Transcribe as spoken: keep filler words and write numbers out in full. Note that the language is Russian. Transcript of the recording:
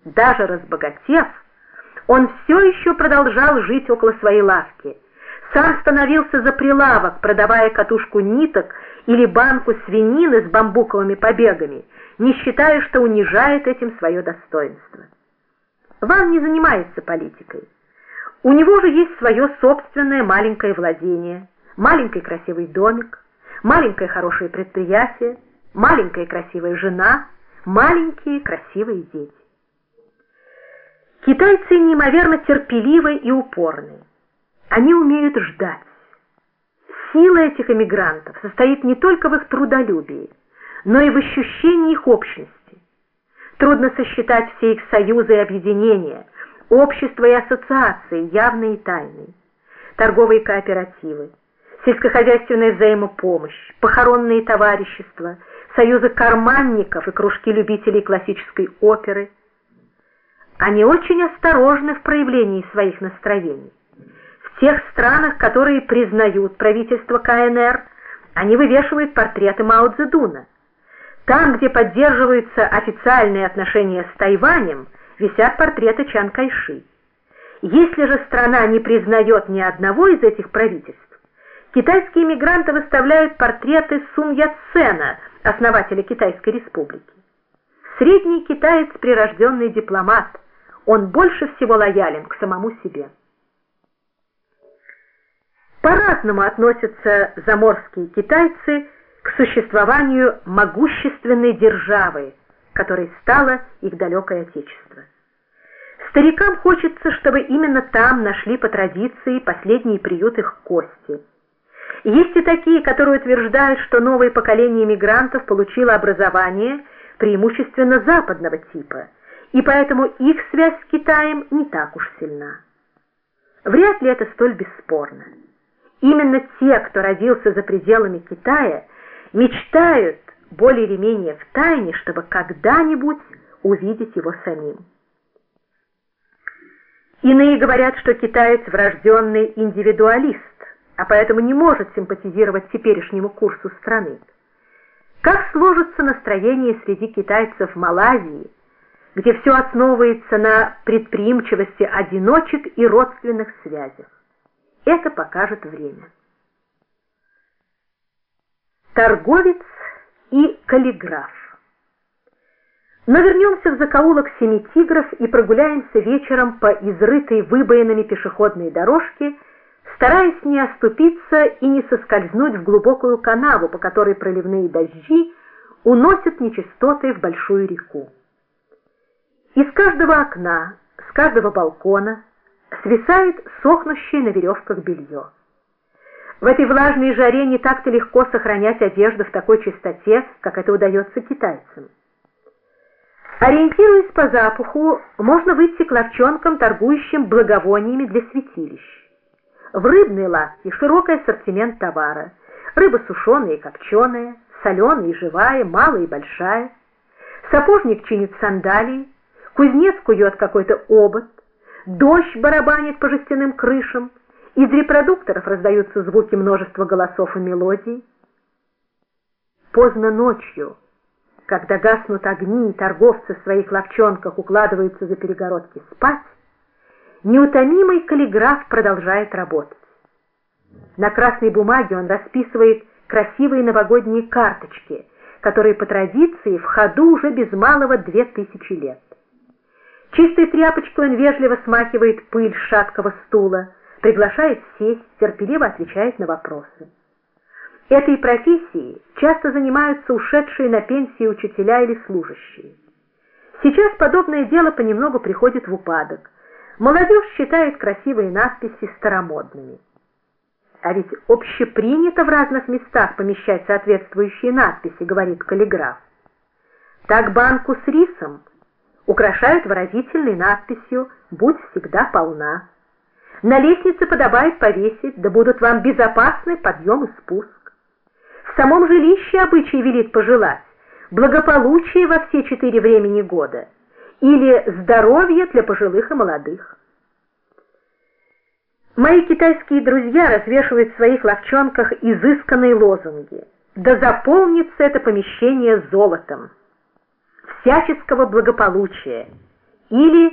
Даже разбогатев, он все еще продолжал жить около своей лавки. Сам становился за прилавок, продавая катушку ниток или банку свинины с бамбуковыми побегами, не считая, что унижает этим свое достоинство. Ван не занимается политикой. У него же есть свое собственное маленькое владение, маленький красивый домик, маленькое хорошее предприятие, маленькая красивая жена, маленькие красивые дети. Китайцы неимоверно терпеливы и упорны. Они умеют ждать. Сила этих эмигрантов состоит не только в их трудолюбии, но и в ощущении их общности. Трудно сосчитать все их союзы и объединения, общества и ассоциации, явные и тайные, торговые кооперативы, сельскохозяйственная взаимопомощь, похоронные товарищества, союзы карманников и кружки любителей классической оперы. Они очень осторожны в проявлении своих настроений. В тех странах, которые признают правительство ка эн эр, они вывешивают портреты Мао Цзэдуна. Там, где поддерживаются официальные отношения с Тайванем, висят портреты Чан Кайши. Если же страна не признает ни одного из этих правительств, китайские эмигранты выставляют портреты Сун Яцена, основателя Китайской республики. Средний китаец – прирожденный дипломат. Он больше всего лоялен к самому себе. По-разному относятся заморские китайцы к существованию могущественной державы, которой стало их далекое отечество. Старикам хочется, чтобы именно там нашли по традиции последний приют их кости. Есть и такие, которые утверждают, что новое поколение мигрантов получило образование преимущественно западного типа, и поэтому их связь с Китаем не так уж сильна. Вряд ли это столь бесспорно. Именно те, кто родился за пределами Китая, мечтают более или менее втайне, чтобы когда-нибудь увидеть его самим. Иные говорят, что китаец врожденный индивидуалист, а поэтому не может симпатизировать теперешнему курсу страны. Как сложится настроение среди китайцев в Малайзии, где все основывается на предприимчивости одиночек и родственных связях? Это покажет время. Торговец и каллиграф. Но вернемся в закоулок Семи Тигров и прогуляемся вечером по изрытой выбоинами пешеходной дорожке, стараясь не оступиться и не соскользнуть в глубокую канаву, по которой проливные дожди уносят нечистоты в большую реку. Из каждого окна, с каждого балкона свисает сохнущее на веревках белье. В этой влажной жаре не так-то легко сохранять одежду в такой чистоте, как это удается китайцам. Ориентируясь по запаху, можно выйти к лавчонкам, торгующим благовониями для святилищ. В рыбной лавке широкий ассортимент товара. Рыба сушеная и копченая, соленая и живая, малая и большая. Сапожник чинит сандалии, кузнец кует какой-то обод, дождь барабанит по жестяным крышам, из репродукторов раздаются звуки множества голосов и мелодий. Поздно ночью, когда гаснут огни и торговцы в своих лавчонках укладываются за перегородки спать, неутомимый каллиграф продолжает работать. На красной бумаге он расписывает красивые новогодние карточки, которые по традиции в ходу уже без малого две тысячи лет. Чистой тряпочкой он вежливо смахивает пыль с шаткого стула, приглашает сесть, терпеливо отвечает на вопросы. Этой профессией часто занимаются ушедшие на пенсию учителя или служащие. Сейчас подобное дело понемногу приходит в упадок. Молодежь считает красивые надписи старомодными. А ведь общепринято в разных местах помещать соответствующие надписи, говорит каллиграф. Так банку с рисом украшают выразительной надписью «Будь всегда полна». На лестнице подобает повесить «Да будут вам безопасны подъем и спуск». В самом жилище обычай велит пожелать благополучие во все четыре времени года или здоровье для пожилых и молодых. Мои китайские друзья развешивают в своих лавчонках изысканные лозунги. Да заполнится это помещение золотом, всяческого благополучия или